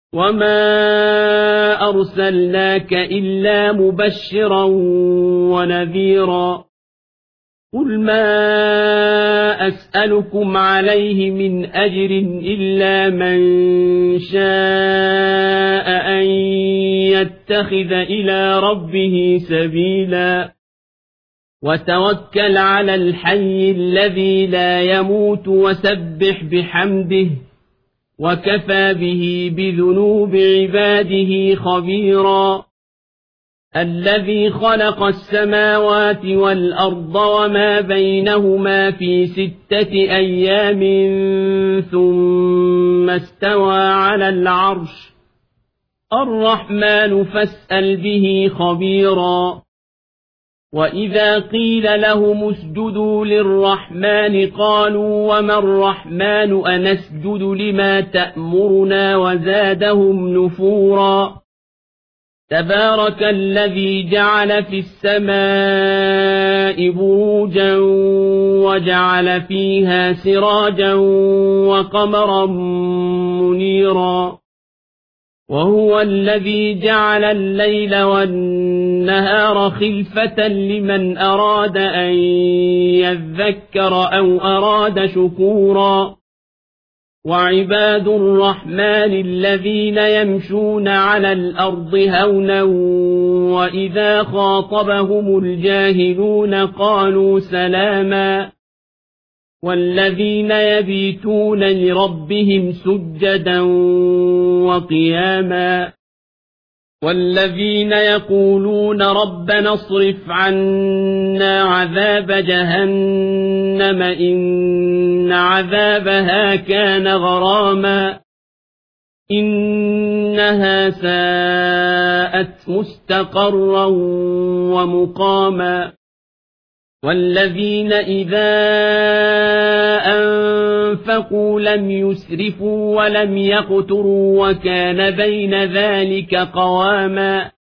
وما أرسلناك إلا مبشرا ونذيرا قل ما أسألكم عليه من أجر إلا من شاء أن يتخذ إلى ربه سبيلا وتوكل على الحي الذي لا يموت وسبح بحمده وكفى به بذنوب عباده خبيرا الذي خلق السماوات والأرض وما بينهما في 6 أيام ثم استوى على العرش الرحمن فاسأل به خبيرا وإذا قيل لهم اسجدوا للرحمن قالوا وما الرحمن أنسجد لما تأمرنا وزادهم نفورا تبارك الذي جعل في السماء بروجا وجعل فيها سراجا وقمرا منيرا وهو الذي جعل الليل والنهار خلفة لمن أراد أن يذكر أو أراد شكورا وعباد الرحمن الذين يمشون على الأرض هونا وإذا خاطبهم الجاهلون قالوا سلاما والذين يبيتون لربهم سجدا وقياما والذين يقولون ربنا اصرف عنا عذاب جهنم إن عذابها كان غراما إنها ساءت مستقرا ومقاما والذين إذا أنفقوا لم يسرفوا ولم يقتروا وكان بين ذلك قواما